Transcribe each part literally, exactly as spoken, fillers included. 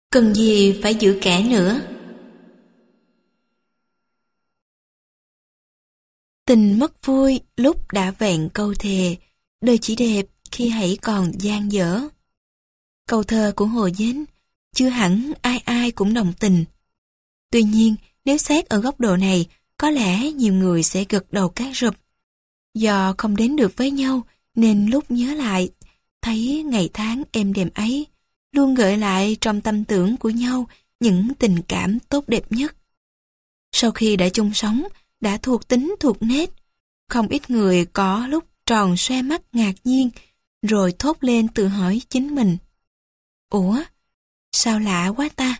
Cần gì phải giữ kẻ nữa. Tình mất vui lúc đã vẹn câu thề, đời chỉ đẹp khi hãy còn dang dở. Câu thơ của Hồ Dến, chưa hẳn ai ai cũng đồng tình. Tuy nhiên, nếu xét ở góc độ này, có lẽ nhiều người sẽ gật đầu cát rụp. Do không đến được với nhau, nên lúc nhớ lại, thấy ngày tháng êm đềm ấy, luôn gợi lại trong tâm tưởng của nhau những tình cảm tốt đẹp nhất. Sau khi đã chung sống, đã thuộc tính thuộc nết, không ít người có lúc tròn xoe mắt ngạc nhiên, rồi thốt lên tự hỏi chính mình. Ủa, sao lạ quá ta?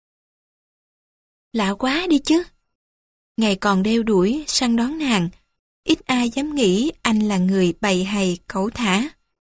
Lạ quá đi chứ. Ngày còn đeo đuổi săn đón nàng, ít ai dám nghĩ anh là người bày hày cẩu thả.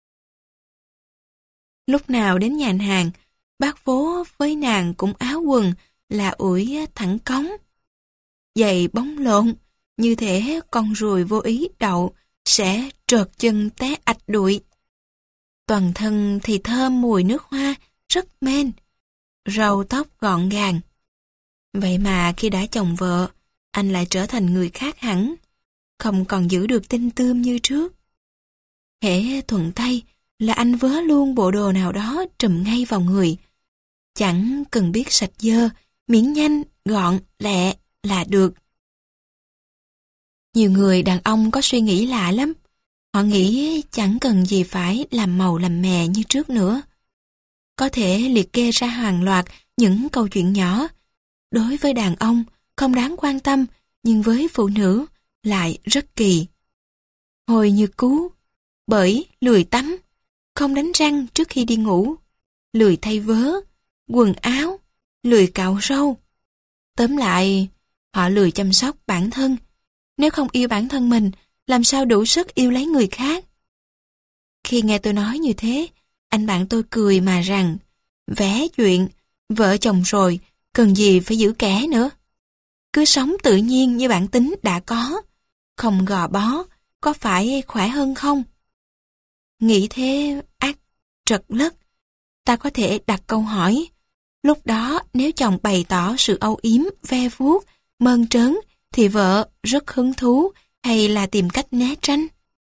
Lúc nào đến nhà hàng, bác phố với nàng cũng áo quần là ủi thẳng cống. Giày bóng lộn, như thể con ruồi vô ý đậu sẽ trượt chân té ạch đụi. Toàn thân thì thơm mùi nước hoa, rất men, râu tóc gọn gàng. Vậy mà khi đã chồng vợ, anh lại trở thành người khác hẳn, không còn giữ được tinh tươm như trước. Hễ thuận tay là anh vớ luôn bộ đồ nào đó trùm ngay vào người. Chẳng cần biết sạch dơ, miễn nhanh, gọn, lẹ là được. Nhiều người đàn ông có suy nghĩ lạ lắm. Họ nghĩ chẳng cần gì phải làm màu làm mè như trước nữa. Có thể liệt kê ra hàng loạt những câu chuyện nhỏ. Đối với đàn ông không đáng quan tâm, nhưng với phụ nữ lại rất kỳ. Hồi như cú, bởi lười tắm, không đánh răng trước khi đi ngủ, lười thay vớ, quần áo, lười cạo râu. Tóm lại, họ lười chăm sóc bản thân. Nếu không yêu bản thân mình, làm sao đủ sức yêu lấy người khác? Khi nghe tôi nói như thế, anh bạn tôi cười mà rằng, vẽ chuyện, vợ chồng rồi, cần gì phải giữ kẻ nữa. Cứ sống tự nhiên như bản tính đã có, không gò bó, có phải khỏe hơn không? Nghĩ thế ác trật lất, ta có thể đặt câu hỏi. Lúc đó nếu chồng bày tỏ sự âu yếm, ve vuốt, mơn trớn, thì vợ rất hứng thú hay là tìm cách né tránh?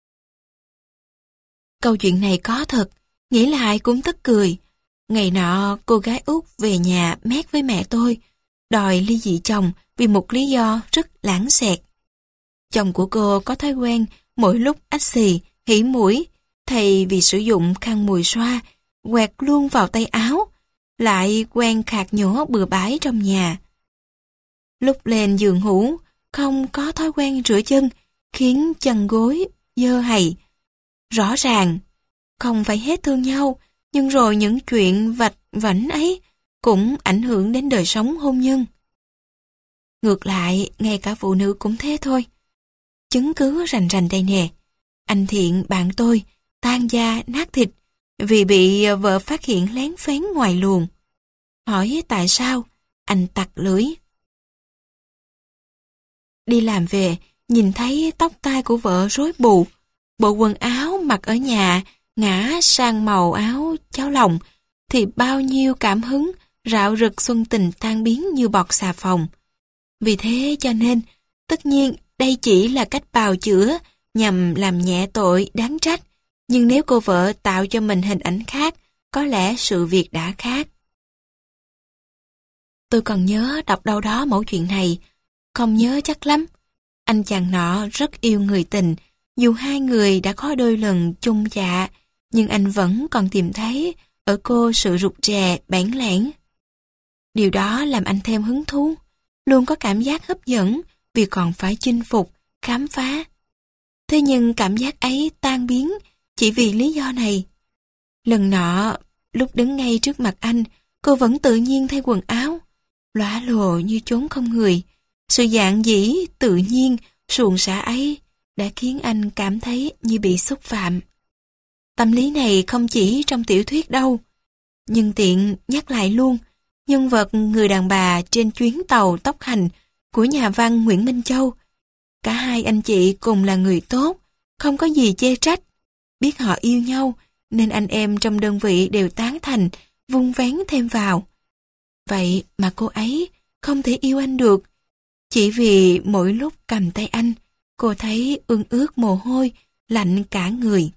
Câu chuyện này có thật, nghĩ lại cũng tức cười. Ngày nọ cô gái Út về nhà mét với mẹ tôi, đòi ly dị chồng vì một lý do rất lãng xẹt. Chồng của cô có thói quen mỗi lúc ách xì, hỉ mũi, thay vì sử dụng khăn mùi xoa, quẹt luôn vào tay áo, lại quen khạc nhổ bừa bãi trong nhà. Lúc lên giường ngủ, không có thói quen rửa chân, khiến chân gối dơ hầy. Rõ ràng, không phải hết thương nhau, nhưng rồi những chuyện vạch vảnh ấy cũng ảnh hưởng đến đời sống hôn nhân. Ngược lại, ngay cả phụ nữ cũng thế thôi. Chứng cứ rành rành đây nè. Anh Thiện bạn tôi, tan da nát thịt, vì bị vợ phát hiện lén phén ngoài luồng. Hỏi tại sao, anh tặc lưỡi. Đi làm về, nhìn thấy tóc tai của vợ rối bù, bộ quần áo mặc ở nhà ngã sang màu áo cháo lòng, thì bao nhiêu cảm hứng rạo rực xuân tình tan biến như bọt xà phòng. Vì thế cho nên, tất nhiên đây chỉ là cách bào chữa nhằm làm nhẹ tội đáng trách, nhưng nếu cô vợ tạo cho mình hình ảnh khác, có lẽ sự việc đã khác. Tôi còn nhớ đọc đâu đó mẫu chuyện này, không nhớ chắc lắm. Anh chàng nọ rất yêu người tình, dù hai người đã có đôi lần chung dạ, nhưng anh vẫn còn tìm thấy ở cô sự rụt rè, bẽn lẽn. Điều đó làm anh thêm hứng thú, luôn có cảm giác hấp dẫn vì còn phải chinh phục, khám phá. Thế nhưng cảm giác ấy tan biến chỉ vì lý do này. Lần nọ, lúc đứng ngay trước mặt anh, cô vẫn tự nhiên thay quần áo, lóa lồ như chốn không người. Sự dạn dĩ, tự nhiên, suồng sã ấy đã khiến anh cảm thấy như bị xúc phạm. Tâm lý này không chỉ trong tiểu thuyết đâu. Nhưng tiện nhắc lại luôn, nhân vật người đàn bà trên chuyến tàu tốc hành của nhà văn Nguyễn Minh Châu. Cả hai anh chị cùng là người tốt, không có gì chê trách. Biết họ yêu nhau, nên anh em trong đơn vị đều tán thành, vun vén thêm vào. Vậy mà cô ấy không thể yêu anh được. Chỉ vì mỗi lúc cầm tay anh, cô thấy ương ướt mồ hôi, lạnh cả người.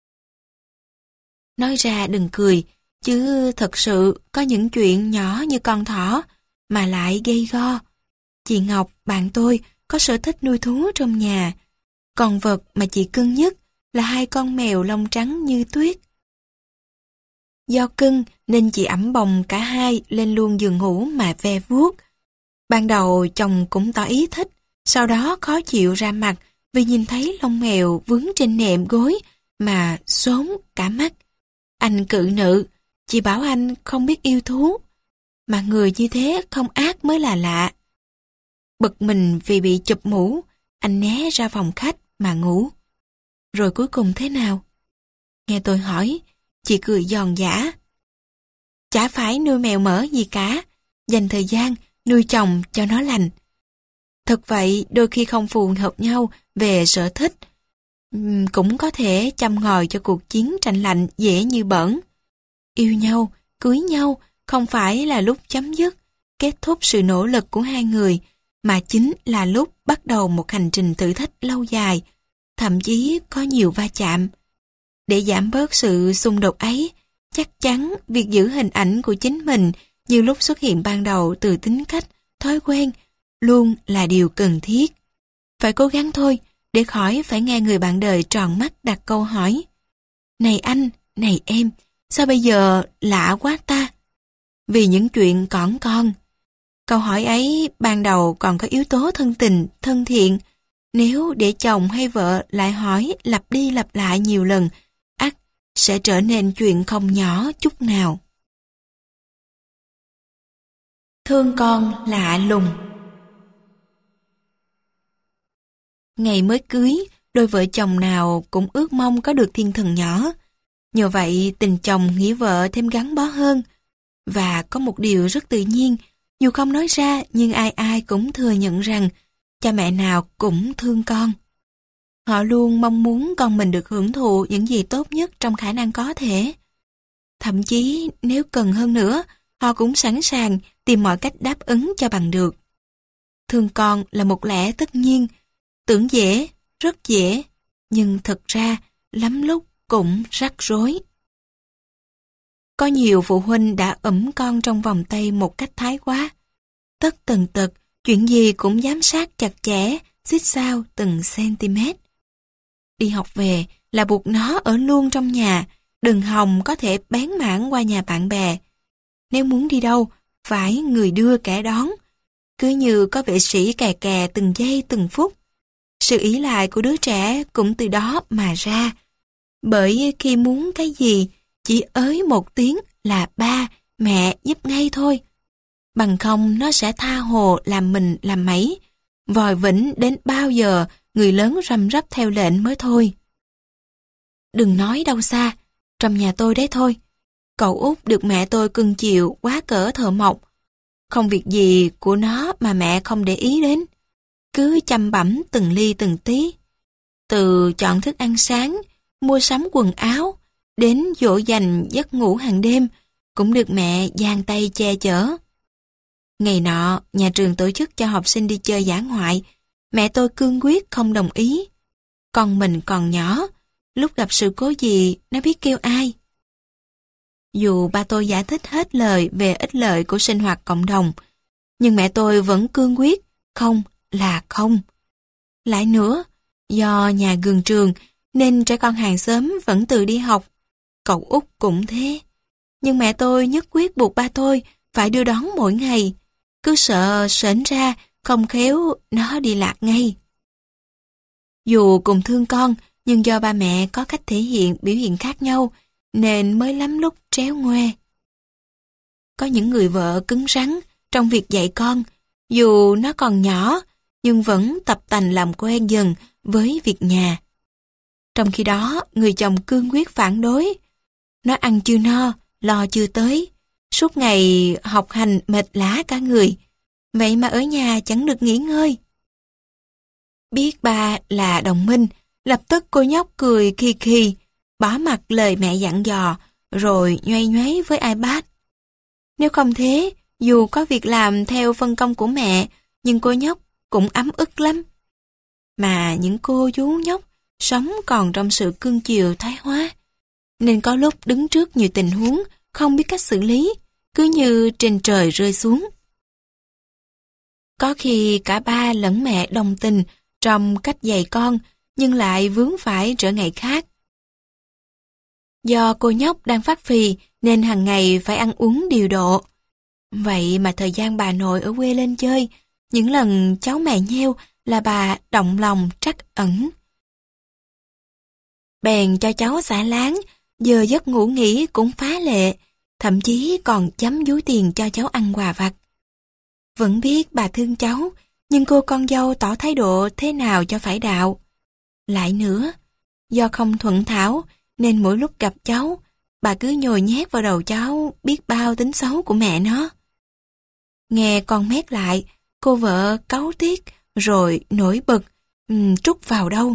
Nói ra đừng cười, chứ thật sự có những chuyện nhỏ như con thỏ mà lại gây go. Chị Ngọc, bạn tôi, có sở thích nuôi thú trong nhà. Con vật mà chị cưng nhất là hai con mèo lông trắng như tuyết. Do cưng nên chị ẵm bồng cả hai lên luôn giường ngủ mà ve vuốt. Ban đầu chồng cũng tỏ ý thích, sau đó khó chịu ra mặt vì nhìn thấy lông mèo vướng trên nệm gối mà xốn cả mắt. Anh cự nữ, chị bảo anh không biết yêu thú, mà người như thế không ác mới là lạ. Bực mình vì bị chụp mũ, anh né ra phòng khách mà ngủ. Rồi cuối cùng thế nào? Nghe tôi hỏi, chị cười giòn giã. Chả phải nuôi mèo mỡ gì cả, dành thời gian nuôi chồng cho nó lành. Thật vậy, đôi khi không phù hợp nhau về sở thích, cũng có thể châm ngòi cho cuộc chiến tranh lạnh dễ như bỡn. Yêu nhau, cưới nhau không phải là lúc chấm dứt, kết thúc sự nỗ lực của hai người, mà chính là lúc bắt đầu một hành trình thử thách lâu dài, thậm chí có nhiều va chạm. Để giảm bớt sự xung đột ấy, chắc chắn việc giữ hình ảnh của chính mình như lúc xuất hiện ban đầu từ tính cách, thói quen, luôn là điều cần thiết. Phải cố gắng thôi, để khỏi phải nghe người bạn đời tròn mắt đặt câu hỏi. Này anh, này em, sao bây giờ lạ quá ta? Vì những chuyện cỏn con. Câu hỏi ấy ban đầu còn có yếu tố thân tình, thân thiện. Nếu để chồng hay vợ lại hỏi lặp đi lặp lại nhiều lần, ắt sẽ trở nên chuyện không nhỏ chút nào. Thương con lạ lùng. Ngày mới cưới, đôi vợ chồng nào cũng ước mong có được thiên thần nhỏ. Nhờ vậy tình chồng nghĩa vợ thêm gắn bó hơn. Và có một điều rất tự nhiên, dù không nói ra nhưng ai ai cũng thừa nhận rằng cha mẹ nào cũng thương con. Họ luôn mong muốn con mình được hưởng thụ những gì tốt nhất trong khả năng có thể. Thậm chí nếu cần hơn nữa, họ cũng sẵn sàng tìm mọi cách đáp ứng cho bằng được. Thương con là một lẽ tất nhiên, tưởng dễ, rất dễ, nhưng thực ra lắm lúc cũng rắc rối. Có nhiều phụ huynh đã ẵm con trong vòng tay một cách thái quá. Tất tần tật, chuyện gì cũng giám sát chặt chẽ, xích sao từng cm. Đi học về là buộc nó ở luôn trong nhà, đừng hòng có thể bén mảng qua nhà bạn bè. Nếu muốn đi đâu, phải người đưa kẻ đón. Cứ như có vệ sĩ kè kè từng giây từng phút. Sự ỷ lại của đứa trẻ cũng từ đó mà ra. Bởi khi muốn cái gì, chỉ ới một tiếng là ba, mẹ giúp ngay thôi. Bằng không nó sẽ tha hồ làm mình làm mẩy, vòi vĩnh đến bao giờ người lớn răm rắp theo lệnh mới thôi. Đừng nói đâu xa, trong nhà tôi đấy thôi. Cậu út được mẹ tôi cưng chiều quá cỡ thợ mộc. Không việc gì của nó mà mẹ không để ý đến. Cứ chăm bẵm từng ly từng tí. Từ chọn thức ăn sáng, mua sắm quần áo, đến dỗ dành giấc ngủ hàng đêm, cũng được mẹ giang tay che chở. Ngày nọ, nhà trường tổ chức cho học sinh đi chơi dã ngoại, mẹ tôi cương quyết không đồng ý. Con mình còn nhỏ, lúc gặp sự cố gì, nó biết kêu ai. Dù ba tôi giải thích hết lời về ích lợi của sinh hoạt cộng đồng, nhưng mẹ tôi vẫn cương quyết, không là không. Lại nữa, do nhà gần trường, nên trẻ con hàng xóm vẫn tự đi học. Cậu út cũng thế. Nhưng mẹ tôi nhất quyết buộc ba tôi phải đưa đón mỗi ngày. Cứ sợ sến ra, không khéo nó đi lạc ngay. Dù cùng thương con, nhưng do ba mẹ có cách thể hiện biểu hiện khác nhau, nên mới lắm lúc tréo ngoe. Có những người vợ cứng rắn trong việc dạy con, dù nó còn nhỏ, nhưng vẫn tập tành làm quen dần với việc nhà. Trong khi đó, người chồng cương quyết phản đối. Nó ăn chưa no, lo chưa tới, suốt ngày học hành mệt lả cả người, vậy mà ở nhà chẳng được nghỉ ngơi. Biết ba là đồng minh, lập tức cô nhóc cười khì khì, bỏ mặc lời mẹ dặn dò, rồi nhoay nhoáy với iPad. Nếu không thế, Dù có việc làm theo phân công của mẹ, nhưng cô nhóc cũng ấm ức lắm. Mà những cô chú nhóc sống còn trong sự cưng chiều thái hóa, nên có lúc đứng trước nhiều tình huống không biết cách xử lý, cứ như trên trời rơi xuống. Có khi cả ba lẫn mẹ đồng tình trong cách dạy con, nhưng lại vướng phải trở ngại khác. Do cô nhóc đang phát phì nên hàng ngày phải ăn uống điều độ. Vậy mà thời gian bà nội ở quê lên chơi, những lần cháu mè nheo là bà động lòng trắc ẩn. Bèn cho cháu xả láng, giờ giấc ngủ nghỉ cũng phá lệ, thậm chí còn chấm dúi tiền cho cháu ăn quà vặt. Vẫn biết bà thương cháu, nhưng cô con dâu tỏ thái độ thế nào cho phải đạo. Lại nữa, do không thuận thảo, nên mỗi lúc gặp cháu, bà cứ nhồi nhét vào đầu cháu biết bao tính xấu của mẹ nó. Nghe con mét lại, cô vợ cáu tiết, rồi nổi bực, um, trút vào đâu.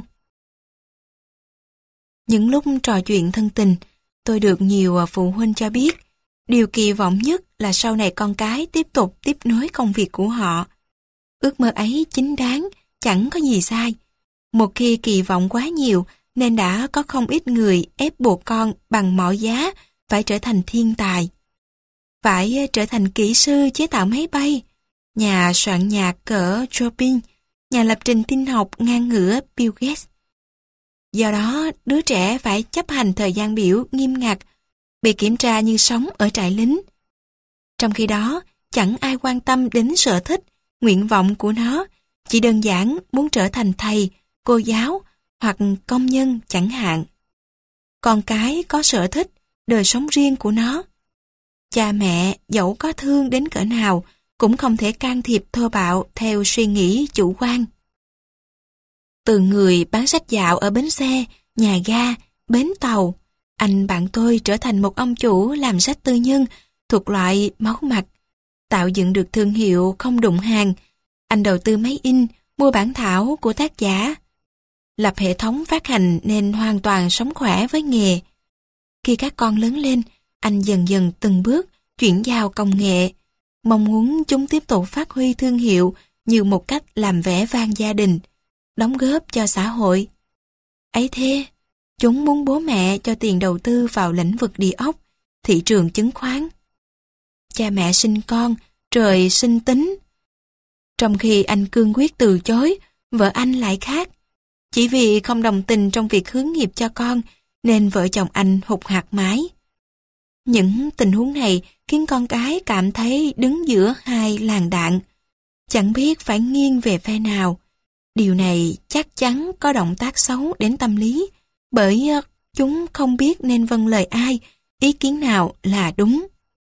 Những lúc trò chuyện thân tình, tôi được nhiều phụ huynh cho biết, điều kỳ vọng nhất là sau này con cái tiếp tục tiếp nối công việc của họ. Ước mơ ấy chính đáng, chẳng có gì sai. Một khi kỳ vọng quá nhiều, nên đã có không ít người ép buộc con bằng mọi giá phải trở thành thiên tài. Phải trở thành kỹ sư chế tạo máy bay, nhà soạn nhạc cỡ Chopin, nhà lập trình tin học ngang ngửa Bill Gates. Do đó, đứa trẻ phải chấp hành thời gian biểu nghiêm ngặt, bị kiểm tra như sống ở trại lính. Trong khi đó, chẳng ai quan tâm đến sở thích, nguyện vọng của nó, chỉ đơn giản muốn trở thành thầy, cô giáo hoặc công nhân chẳng hạn. Con cái có sở thích, đời sống riêng của nó. Cha mẹ dẫu có thương đến cỡ nào cũng không thể can thiệp thô bạo theo suy nghĩ chủ quan. Từ người bán sách dạo ở bến xe, nhà ga, bến tàu, anh bạn tôi trở thành một ông chủ làm sách tư nhân thuộc loại máu mặt, tạo dựng được thương hiệu không đụng hàng. Anh đầu tư máy in, mua bản thảo của tác giả, lập hệ thống phát hành nên hoàn toàn sống khỏe với nghề. Khi các con lớn lên, anh dần dần từng bước chuyển giao công nghệ, mong muốn chúng tiếp tục phát huy thương hiệu như một cách làm vẻ vang gia đình, đóng góp cho xã hội. Ấy thế, chúng muốn bố mẹ cho tiền đầu tư vào lĩnh vực địa ốc, thị trường chứng khoán. Cha mẹ sinh con, trời sinh tính. Trong khi anh cương quyết từ chối, vợ anh lại khác. Chỉ vì không đồng tình trong việc hướng nghiệp cho con, nên vợ chồng anh hụt hạt mãi. Những tình huống này khiến con cái cảm thấy đứng giữa hai làn đạn, chẳng biết phải nghiêng về phe nào. Điều này chắc chắn có động tác xấu đến tâm lý, bởi chúng không biết nên vâng lời ai, ý kiến nào là đúng.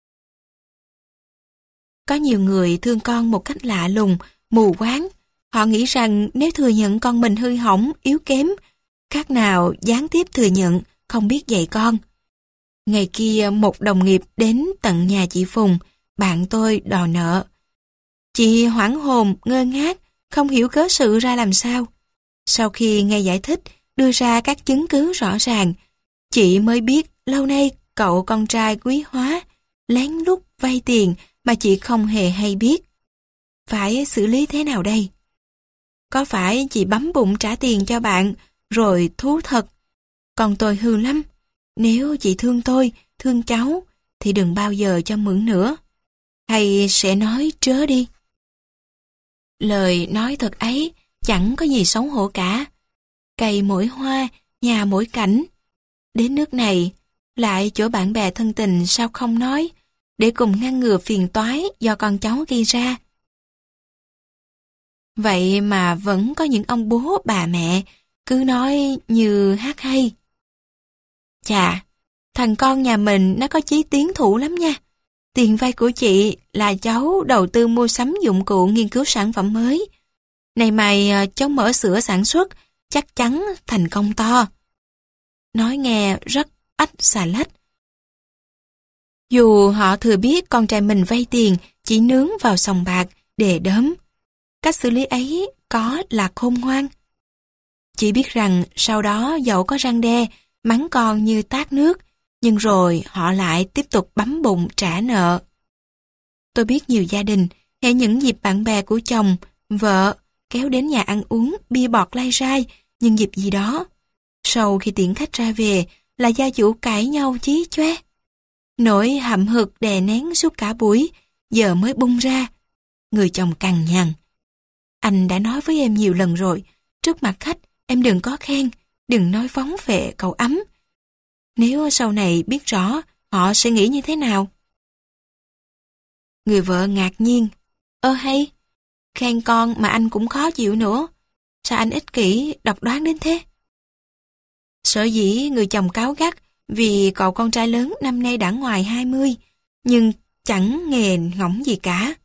Có nhiều người thương con một cách lạ lùng, mù quáng. Họ nghĩ rằng nếu thừa nhận con mình hư hỏng, yếu kém, khác nào gián tiếp thừa nhận không biết dạy con. Ngày kia một đồng nghiệp đến tận nhà chị Phùng, bạn tôi đòi nợ. Chị hoảng hồn, ngơ ngác, không hiểu cớ sự ra làm sao. Sau khi nghe giải thích, đưa ra các chứng cứ rõ ràng, chị mới biết lâu nay cậu con trai quý hóa, lén lút vay tiền mà chị không hề hay biết. Phải xử lý thế nào đây? Có phải chị bấm bụng trả tiền cho bạn, rồi thú thật? Còn tôi hư lắm. Nếu chị thương tôi, thương cháu, thì đừng bao giờ cho mượn nữa. Hay sẽ nói trớ đi. Lời nói thật ấy chẳng có gì xấu hổ cả. Cây mỗi hoa, nhà mỗi cảnh. Đến nước này, lại chỗ bạn bè thân tình sao không nói, để cùng ngăn ngừa phiền toái do con cháu gây ra. Vậy mà vẫn có những ông bố bà mẹ cứ nói như hát hay. Chà, thằng con nhà mình nó có chí tiến thủ lắm nha. Tiền vay của chị là cháu đầu tư mua sắm dụng cụ nghiên cứu sản phẩm mới. Này mày cháu mở xưởng sản xuất, chắc chắn thành công to. Nói nghe rất ách xà lách. Dù họ thừa biết con trai mình vay tiền chỉ nướng vào sòng bạc để đớm, cách xử lý ấy có là khôn ngoan. Chỉ biết rằng sau đó dẫu có răn đe, mắng con như tát nước, nhưng rồi họ lại tiếp tục bấm bụng trả nợ. Tôi biết nhiều gia đình, hễ những dịp bạn bè của chồng, vợ, kéo đến nhà ăn uống, bia bọt lai rai, nhưng dịp gì đó. Sau khi tiễn khách ra về, là gia chủ cãi nhau chí choe. Nỗi hậm hực đè nén suốt cả buổi, giờ mới bung ra. Người chồng cằn nhằn. Anh đã nói với em nhiều lần rồi, trước mặt khách, em đừng có khen, đừng nói phóng phệ cậu ấm. Nếu sau này biết rõ, họ sẽ nghĩ như thế nào? Người vợ ngạc nhiên. Ơ hay, khen con mà anh cũng khó chịu nữa. Sao anh ích kỷ, độc đoán đến thế? Sở dĩ người chồng cáu gắt vì cậu con trai lớn năm nay đã ngoài hai mươi, nhưng chẳng nghề ngỗng gì cả.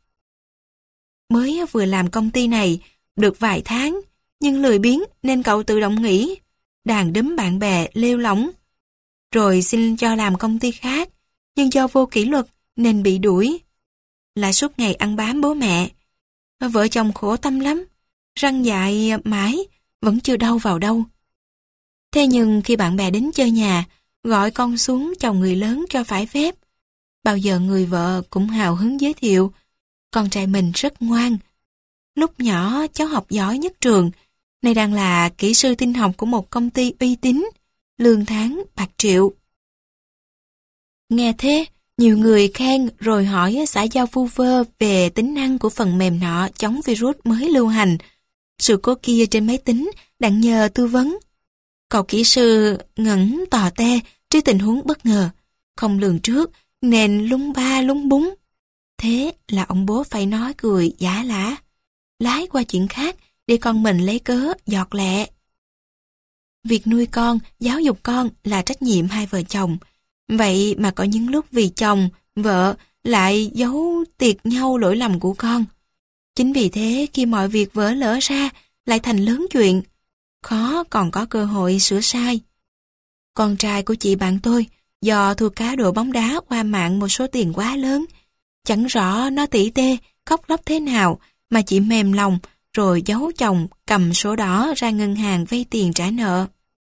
Mới vừa làm công ty này được vài tháng, nhưng lười biếng nên cậu tự động nghỉ, đàn đúm bạn bè lêu lỏng. Rồi xin cho làm công ty khác, nhưng do vô kỷ luật nên bị đuổi. Lại suốt ngày ăn bám bố mẹ. Vợ chồng khổ tâm lắm, răng dại mãi, vẫn chưa đâu vào đâu. Thế nhưng khi bạn bè đến chơi nhà, gọi con xuống chồng người lớn cho phải phép. Bao giờ người vợ cũng hào hứng giới thiệu, con trai mình rất ngoan. Lúc nhỏ cháu học giỏi nhất trường, nay đang là kỹ sư tin học của một công ty uy tín, lương tháng bạc triệu. Nghe thế, nhiều người khen rồi hỏi xã giao vu vơ về tính năng của phần mềm nọ chống virus mới lưu hành. Sự cố kia trên máy tính đặng nhờ tư vấn. Cậu kỹ sư ngẩn tò te trước tình huống bất ngờ, không lường trước nên lúng ba lúng búng. Thế là ông bố phải nói cười giả lả, lái qua chuyện khác để con mình lấy cớ giọt lẹ. Việc nuôi con, giáo dục con là trách nhiệm hai vợ chồng. Vậy mà có những lúc vì chồng, vợ lại giấu tiệt nhau lỗi lầm của con. Chính vì thế khi mọi việc vỡ lỡ ra lại thành lớn chuyện, khó còn có cơ hội sửa sai. Con trai của chị bạn tôi do thua cá độ bóng đá qua mạng một số tiền quá lớn, chẳng rõ nó tỉ tê, khóc lóc thế nào mà chị mềm lòng rồi giấu chồng cầm sổ đỏ ra ngân hàng vay tiền trả nợ.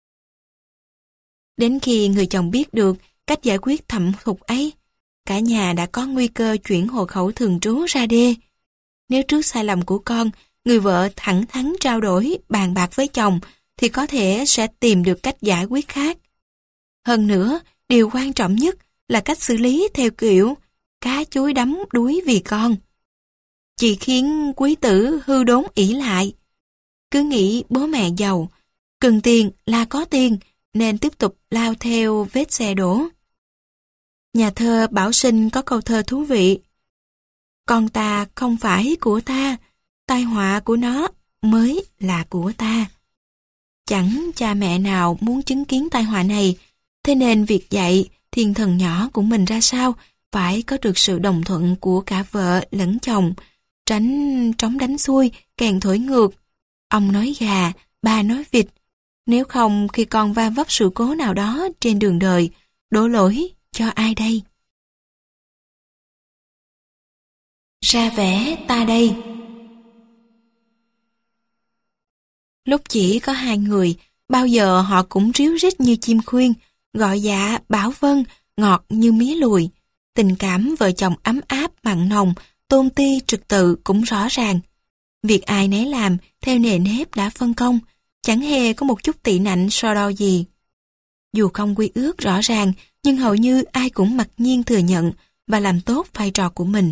Đến khi người chồng biết được cách giải quyết thẩm thục ấy, cả nhà đã có nguy cơ chuyển hộ khẩu thường trú ra đê. Nếu trước sai lầm của con, người vợ thẳng thắn trao đổi, bàn bạc với chồng, thì có thể sẽ tìm được cách giải quyết khác. Hơn nữa, điều quan trọng nhất là cách xử lý theo kiểu cá chuối đắm đuối vì con. Chỉ khiến quý tử hư đốn ỷ lại. Cứ nghĩ bố mẹ giàu, cần tiền là có tiền, nên tiếp tục lao theo vết xe đổ. Nhà thơ Bảo Sinh có câu thơ thú vị. Con ta không phải của ta, tai họa của nó mới là của ta. Chẳng cha mẹ nào muốn chứng kiến tai họa này, thế nên việc dạy thiên thần nhỏ của mình ra sao phải có được sự đồng thuận của cả vợ lẫn chồng, tránh trống đánh xuôi, kèn thổi ngược. Ông nói gà, bà nói vịt. Nếu không khi con va vấp sự cố nào đó trên đường đời, đổ lỗi cho ai đây? Ra vẻ ta đây. Lúc chỉ có hai người, bao giờ họ cũng ríu rít như chim khuyên, gọi dạ bảo vâng, ngọt như mía lùi. Tình cảm vợ chồng ấm áp, mặn nồng, tôn ti trật tự cũng rõ ràng. Việc ai nấy làm theo nề nếp đã phân công, chẳng hề có một chút tị nạnh so đo gì. Dù không quy ước rõ ràng, nhưng hầu như ai cũng mặc nhiên thừa nhận và làm tốt vai trò của mình.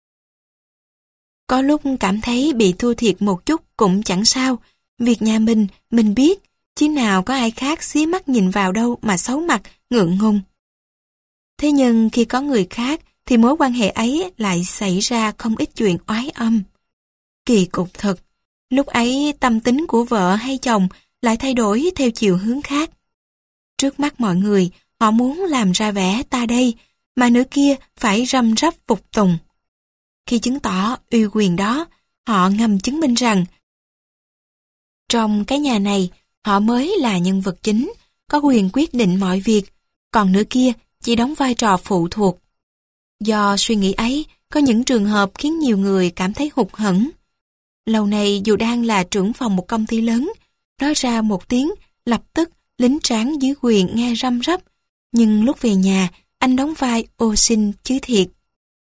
Có lúc cảm thấy bị thua thiệt một chút cũng chẳng sao, việc nhà mình, mình biết, chứ nào có ai khác xía mắt nhìn vào đâu mà xấu mặt, ngượng ngùng. Thế nhưng khi có người khác thì mối quan hệ ấy lại xảy ra không ít chuyện oái âm. Kỳ cục thật, lúc ấy tâm tính của vợ hay chồng lại thay đổi theo chiều hướng khác. Trước mắt mọi người, họ muốn làm ra vẻ ta đây, mà nửa kia phải răm rắp phục tùng. Khi chứng tỏ uy quyền đó, họ ngầm chứng minh rằng trong cái nhà này, họ mới là nhân vật chính, có quyền quyết định mọi việc, còn nửa kia chỉ đóng vai trò phụ thuộc. Do suy nghĩ ấy, có những trường hợp khiến nhiều người cảm thấy hụt hẫng. Lâu nay dù đang là trưởng phòng một công ty lớn, nói ra một tiếng, lập tức lính tráng dưới quyền nghe răm rắp, nhưng lúc về nhà, anh đóng vai ô xin chứ thiệt.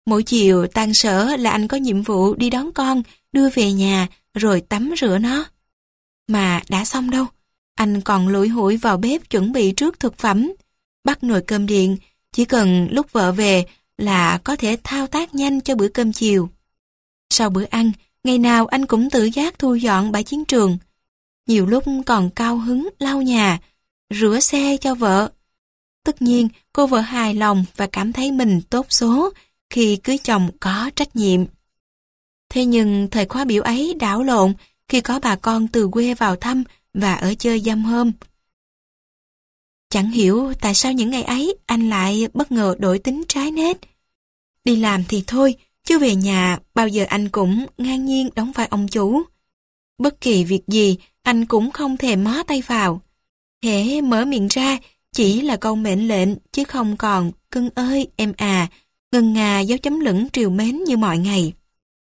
Mỗi chiều tan sở là anh có nhiệm vụ đi đón con, đưa về nhà, rồi tắm rửa nó. Mà đã xong đâu, anh còn lủi hủi vào bếp chuẩn bị trước thực phẩm, bắt nồi cơm điện, chỉ cần lúc vợ về là có thể thao tác nhanh cho bữa cơm chiều. Sau bữa ăn, ngày nào anh cũng tự giác thu dọn bãi chiến trường. Nhiều lúc còn cao hứng lau nhà, rửa xe cho vợ. Tất nhiên, cô vợ hài lòng và cảm thấy mình tốt số khi cưới chồng có trách nhiệm. Thế nhưng thời khóa biểu ấy đảo lộn khi có bà con từ quê vào thăm và ở chơi dăm hôm. Chẳng hiểu tại sao những ngày ấy anh lại bất ngờ đổi tính trái nết. Đi làm thì thôi, chứ về nhà bao giờ anh cũng ngang nhiên đóng vai ông chủ. Bất kỳ việc gì anh cũng không thèm mó tay vào. Hễ mở miệng ra chỉ là câu mệnh lệnh chứ không còn cưng ơi em à, ngân nga dấu chấm lửng triều mến như mọi ngày.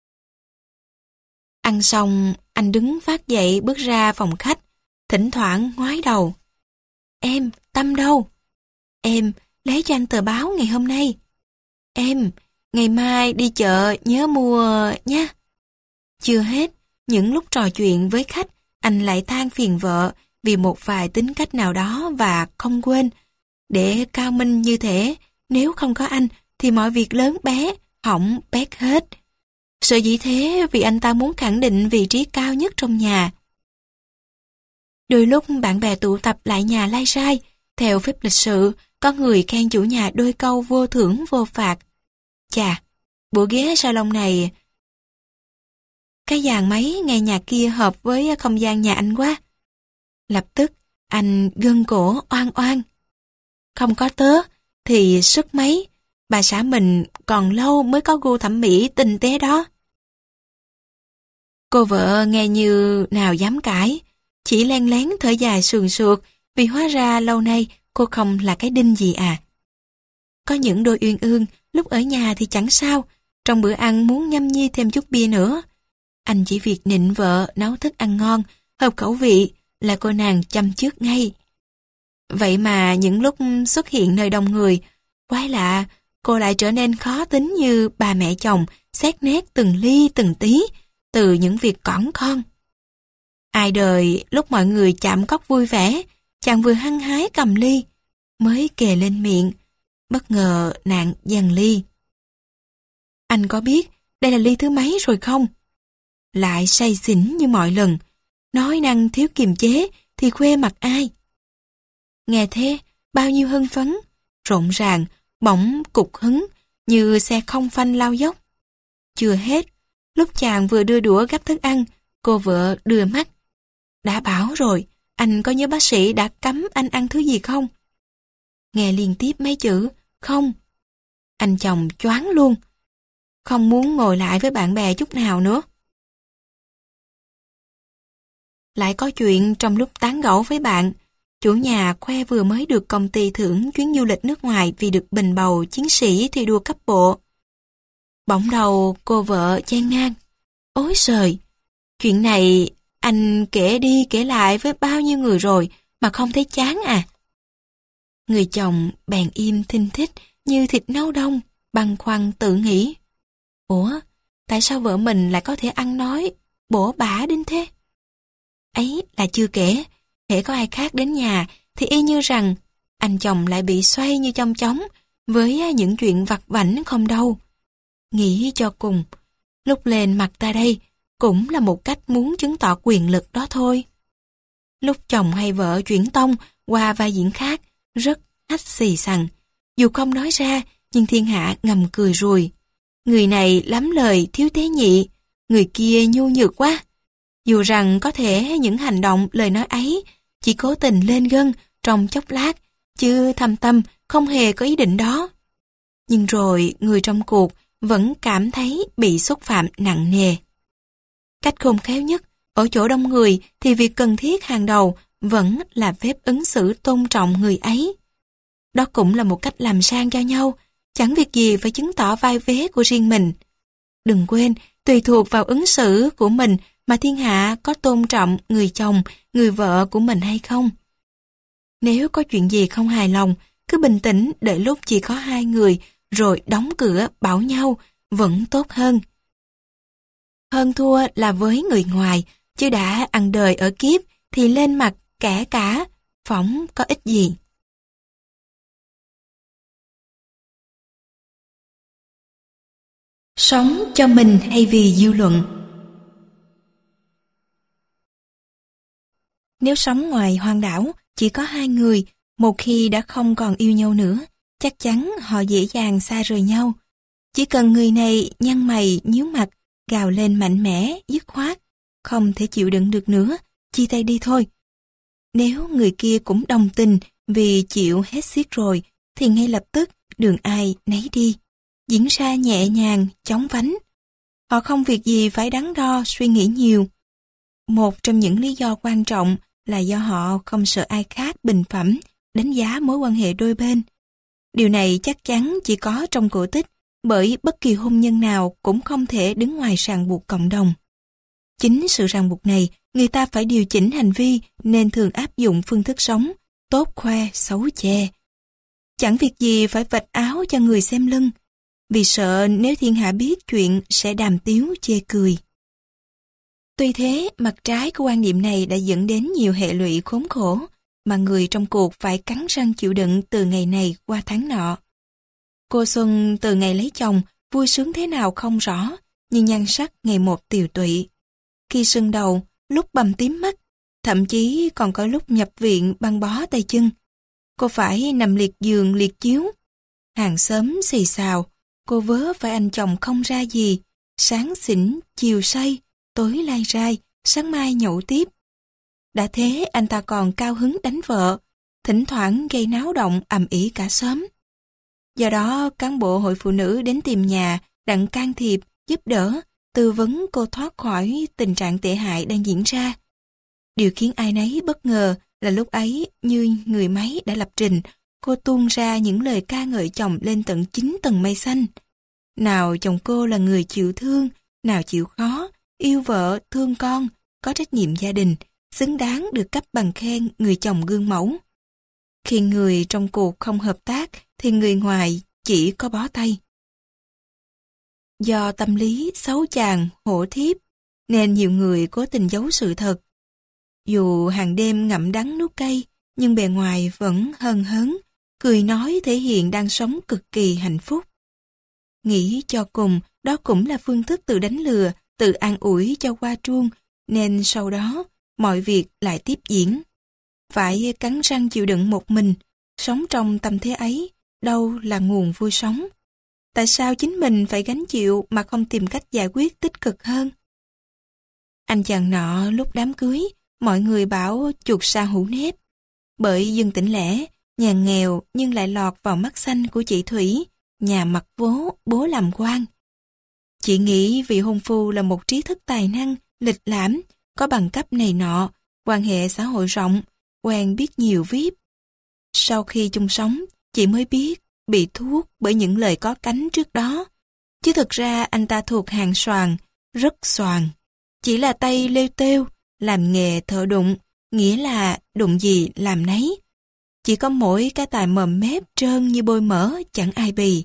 Ăn xong, anh đứng phát dậy bước ra phòng khách, thỉnh thoảng ngoái đầu. Em, Tâm đâu? Em, lấy cho anh tờ báo ngày hôm nay. Em, ngày mai đi chợ nhớ mua nha. Chưa hết, những lúc trò chuyện với khách, anh lại than phiền vợ vì một vài tính cách nào đó và không quên. Để cao minh như thế, nếu không có anh thì mọi việc lớn bé, hỏng bét hết. Sợ dĩ thế vì anh ta muốn khẳng định vị trí cao nhất trong nhà. Đôi lúc bạn bè tụ tập lại nhà lai rai, theo phép lịch sự, có người khen chủ nhà đôi câu vô thưởng vô phạt. Chà, bộ ghế salon này, cái dàn máy ngay nhà kia hợp với không gian nhà anh quá. Lập tức, anh gân cổ oan oan. Không có tớ, thì sức mấy, bà xã mình còn lâu mới có gu thẩm mỹ tinh tế đó. Cô vợ nghe như nào dám cãi, chỉ len lén thở dài sườn sượt vì hóa ra lâu nay cô không là cái đinh gì à. Có những đôi uyên ương, lúc ở nhà thì chẳng sao, trong bữa ăn muốn nhâm nhi thêm chút bia nữa. Anh chỉ việc nịnh vợ nấu thức ăn ngon, hợp khẩu vị là cô nàng chăm trước ngay. Vậy mà những lúc xuất hiện nơi đông người, quái lạ, cô lại trở nên khó tính như bà mẹ chồng, xét nét từng ly từng tí, từ những việc cỏn con. Ai đời lúc mọi người chạm cốc vui vẻ, chàng vừa hăng hái cầm ly, mới kề lên miệng, bất ngờ nàng giằng ly. Anh có biết đây là ly thứ mấy rồi không? Lại say xỉn như mọi lần, nói năng thiếu kiềm chế thì khoe mặt ai. Nghe thế, bao nhiêu hân phấn, rộn ràng, bỗng cục hứng, như xe không phanh lao dốc. Chưa hết, lúc chàng vừa đưa đũa gắp thức ăn, cô vợ đưa mắt. Đã bảo rồi, anh có nhớ bác sĩ đã cấm anh ăn thứ gì không? Nghe liên tiếp mấy chữ, không. Anh chồng choáng luôn, không muốn ngồi lại với bạn bè chút nào nữa. Lại có chuyện trong lúc tán gẫu với bạn, chủ nhà khoe vừa mới được công ty thưởng chuyến du lịch nước ngoài vì được bình bầu chiến sĩ thi đua cấp bộ. Bỗng đầu cô vợ chen ngang. Ôi trời, chuyện này anh kể đi kể lại với bao nhiêu người rồi mà không thấy chán à? Người chồng bèn im thinh thích như thịt nấu đông, băn khoăn tự nghĩ. Ủa, tại sao vợ mình lại có thể ăn nói bổ bả đến thế? Ấy là chưa kể, hễ có ai khác đến nhà thì y như rằng anh chồng lại bị xoay như chong chóng với những chuyện vặt vãnh không đâu. Nghĩ cho cùng, lúc lên mặt ta đây cũng là một cách muốn chứng tỏ quyền lực đó thôi. Lúc chồng hay vợ chuyển tông qua vai diễn khác rất hách xì xằng, dù không nói ra nhưng thiên hạ ngầm cười rùi. Người này lắm lời thiếu tế nhị, người kia nhu nhược quá. Dù rằng có thể những hành động lời nói ấy chỉ cố tình lên gân trong chốc lát, chứ thâm tâm không hề có ý định đó. Nhưng rồi người trong cuộc vẫn cảm thấy bị xúc phạm nặng nề. Cách khôn khéo nhất, ở chỗ đông người thì việc cần thiết hàng đầu vẫn là phép ứng xử tôn trọng người ấy. Đó cũng là một cách làm sang cho nhau, chẳng việc gì phải chứng tỏ vai vế của riêng mình. Đừng quên, tùy thuộc vào ứng xử của mình mà thiên hạ có tôn trọng người chồng, người vợ của mình hay không. Nếu có chuyện gì không hài lòng, cứ bình tĩnh đợi lúc chỉ có hai người, rồi đóng cửa bảo nhau, vẫn tốt hơn. Hơn thua là với người ngoài, chứ đã ăn đời ở kiếp thì lên mặt kẻ cả, phỏng có ích gì. Sống cho mình hay vì dư luận? Nếu sống ngoài hoang đảo, chỉ có hai người, một khi đã không còn yêu nhau nữa, chắc chắn họ dễ dàng xa rời nhau. Chỉ cần người này nhăn mày, nhíu mặt, gào lên mạnh mẽ, dứt khoát, không thể chịu đựng được nữa, chia tay đi thôi. Nếu người kia cũng đồng tình vì chịu hết xiết rồi, thì ngay lập tức đường ai nấy đi, diễn ra nhẹ nhàng, chóng vánh. Họ không việc gì phải đắn đo, suy nghĩ nhiều. Một trong những lý do quan trọng là do họ không sợ ai khác bình phẩm, đánh giá mối quan hệ đôi bên. Điều này chắc chắn chỉ có trong cổ tích, bởi bất kỳ hôn nhân nào cũng không thể đứng ngoài ràng buộc cộng đồng. Chính sự ràng buộc này, người ta phải điều chỉnh hành vi nên thường áp dụng phương thức sống, tốt khoe, xấu che. Chẳng việc gì phải vạch áo cho người xem lưng, vì sợ nếu thiên hạ biết chuyện sẽ đàm tiếu chê cười. Tuy thế, mặt trái của quan niệm này đã dẫn đến nhiều hệ lụy khốn khổ, mà người trong cuộc phải cắn răng chịu đựng từ ngày này qua tháng nọ. Cô Xuân từ ngày lấy chồng, vui sướng thế nào không rõ, nhưng nhan sắc ngày một tiều tụy. Khi sưng đầu, lúc bầm tím mắt, thậm chí còn có lúc nhập viện băng bó tay chân. Cô phải nằm liệt giường liệt chiếu. Hàng xóm xì xào, cô vớ phải anh chồng không ra gì, sáng xỉn, chiều say, tối lai rai, sáng mai nhậu tiếp. Đã thế anh ta còn cao hứng đánh vợ, thỉnh thoảng gây náo động ầm ĩ cả xóm. Do đó cán bộ hội phụ nữ đến tìm nhà đặng can thiệp, giúp đỡ, tư vấn cô thoát khỏi tình trạng tệ hại đang diễn ra. Điều khiến ai nấy bất ngờ là lúc ấy như người máy đã lập trình, cô tuôn ra những lời ca ngợi chồng lên tận chín tầng mây xanh. Nào chồng cô là người chịu thương, nào chịu khó, yêu vợ, thương con, có trách nhiệm gia đình, xứng đáng được cấp bằng khen người chồng gương mẫu. Khi người trong cuộc không hợp tác thì người ngoài chỉ có bó tay. Do tâm lý xấu chàng, hổ thiếp, nên nhiều người cố tình giấu sự thật. Dù hàng đêm ngậm đắng nuốt cay, nhưng bề ngoài vẫn hân hớn, cười nói thể hiện đang sống cực kỳ hạnh phúc. Nghĩ cho cùng, đó cũng là phương thức tự đánh lừa, tự an ủi cho qua truông, nên sau đó, mọi việc lại tiếp diễn. Phải cắn răng chịu đựng một mình, sống trong tâm thế ấy, đâu là nguồn vui sống. Tại sao chính mình phải gánh chịu mà không tìm cách giải quyết tích cực hơn? Anh chàng nọ lúc đám cưới, mọi người bảo chuột sa hữu nếp. Bởi dân tỉnh lẻ, nhà nghèo nhưng lại lọt vào mắt xanh của chị Thủy, nhà mặc vố, bố làm quan. Chị nghĩ vị hôn phu là một trí thức tài năng, lịch lãm, có bằng cấp này nọ, quan hệ xã hội rộng, quen biết nhiều vê i pê. Sau khi chung sống, chị mới biết bị thuốc bởi những lời có cánh trước đó. Chứ thực ra anh ta thuộc hàng xoàn, rất xoàn. Chỉ là tay lêu têu, làm nghề thợ đụng, nghĩa là đụng gì làm nấy. Chỉ có mỗi cái tài mồm mép trơn như bôi mỡ, chẳng ai bì.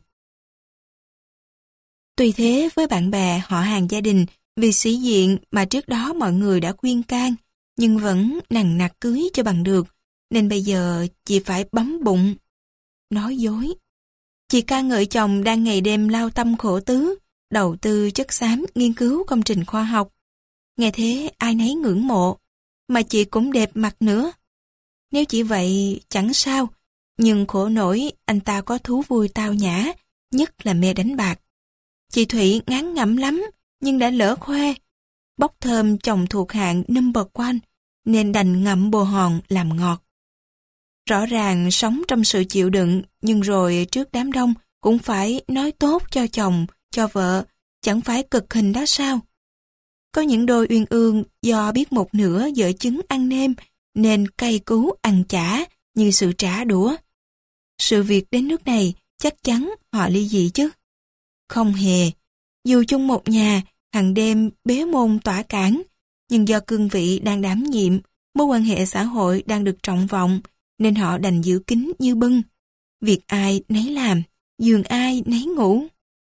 Tuy thế với bạn bè, họ hàng gia đình, vì sĩ diện mà trước đó mọi người đã khuyên can, nhưng vẫn nằng nặc cưới cho bằng được, nên bây giờ chị phải bấm bụng. Nói dối. Chị ca ngợi chồng đang ngày đêm lao tâm khổ tứ, đầu tư chất xám nghiên cứu công trình khoa học. Nghe thế ai nấy ngưỡng mộ, mà chị cũng đẹp mặt nữa. Nếu chỉ vậy chẳng sao, nhưng khổ nổi anh ta có thú vui tao nhã, nhất là mê đánh bạc. Chị Thủy ngán ngẩm lắm, nhưng đã lỡ khoe. Bốc thơm chồng thuộc hạng number one, nên đành ngậm bồ hòn làm ngọt. Rõ ràng sống trong sự chịu đựng, nhưng rồi trước đám đông cũng phải nói tốt cho chồng, cho vợ, chẳng phải cực hình đó sao? Có những đôi uyên ương do biết một nửa vợ chứng ăn nêm, nên cay cú ăn chả như sự trả đũa. Sự việc đến nước này chắc chắn họ ly dị chứ? Không hề. Dù chung một nhà, hàng đêm bế môn tỏa cản, nhưng do cương vị đang đảm nhiệm, mối quan hệ xã hội đang được trọng vọng, nên họ đành giữ kín như bưng. Việc ai nấy làm, giường ai nấy ngủ.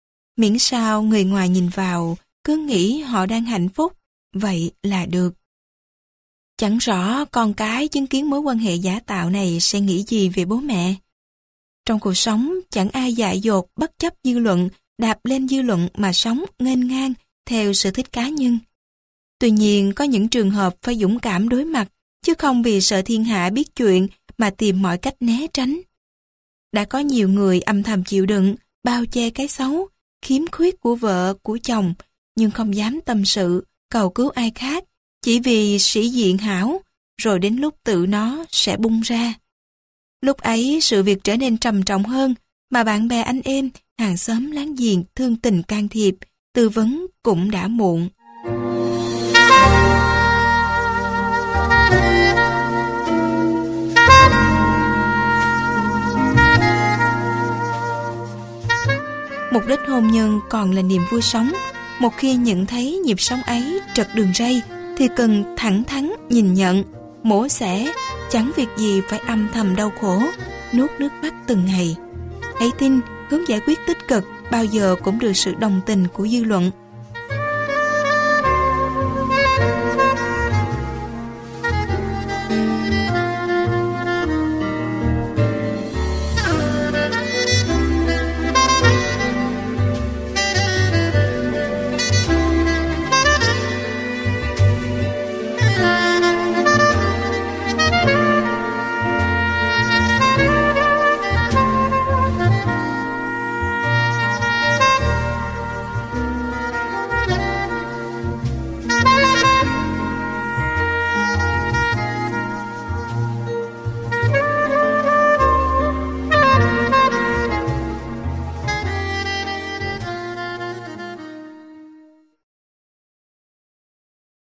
miễn sao người ngoài nhìn vào cứ nghĩ họ đang hạnh phúc, vậy là được. Chẳng rõ con cái chứng kiến mối quan hệ giả tạo này sẽ nghĩ gì về bố mẹ. Trong cuộc sống, chẳng ai dại dột bất chấp dư luận, đạp lên dư luận mà sống nghênh ngang theo sở thích cá nhân. Tuy nhiên, có những trường hợp phải dũng cảm đối mặt, chứ không vì sợ thiên hạ biết chuyện mà tìm mọi cách né tránh. Đã có nhiều người âm thầm chịu đựng, bao che cái xấu, khiếm khuyết của vợ, của chồng, nhưng không dám tâm sự, cầu cứu ai khác, chỉ vì sĩ diện hảo, rồi đến lúc tự nó sẽ bung ra. Lúc ấy sự việc trở nên trầm trọng hơn, mà bạn bè anh em, hàng xóm láng giềng thương tình can thiệp, tư vấn cũng đã muộn. Mục đích hôn nhân còn là niềm vui sống. Một khi nhận thấy nhịp sống ấy trật đường ray, thì cần thẳng thắn nhìn nhận, mổ xẻ, chẳng việc gì phải âm thầm đau khổ, nuốt nước mắt từng ngày. Hãy tin, hướng giải quyết tích cực bao giờ cũng được sự đồng tình của dư luận.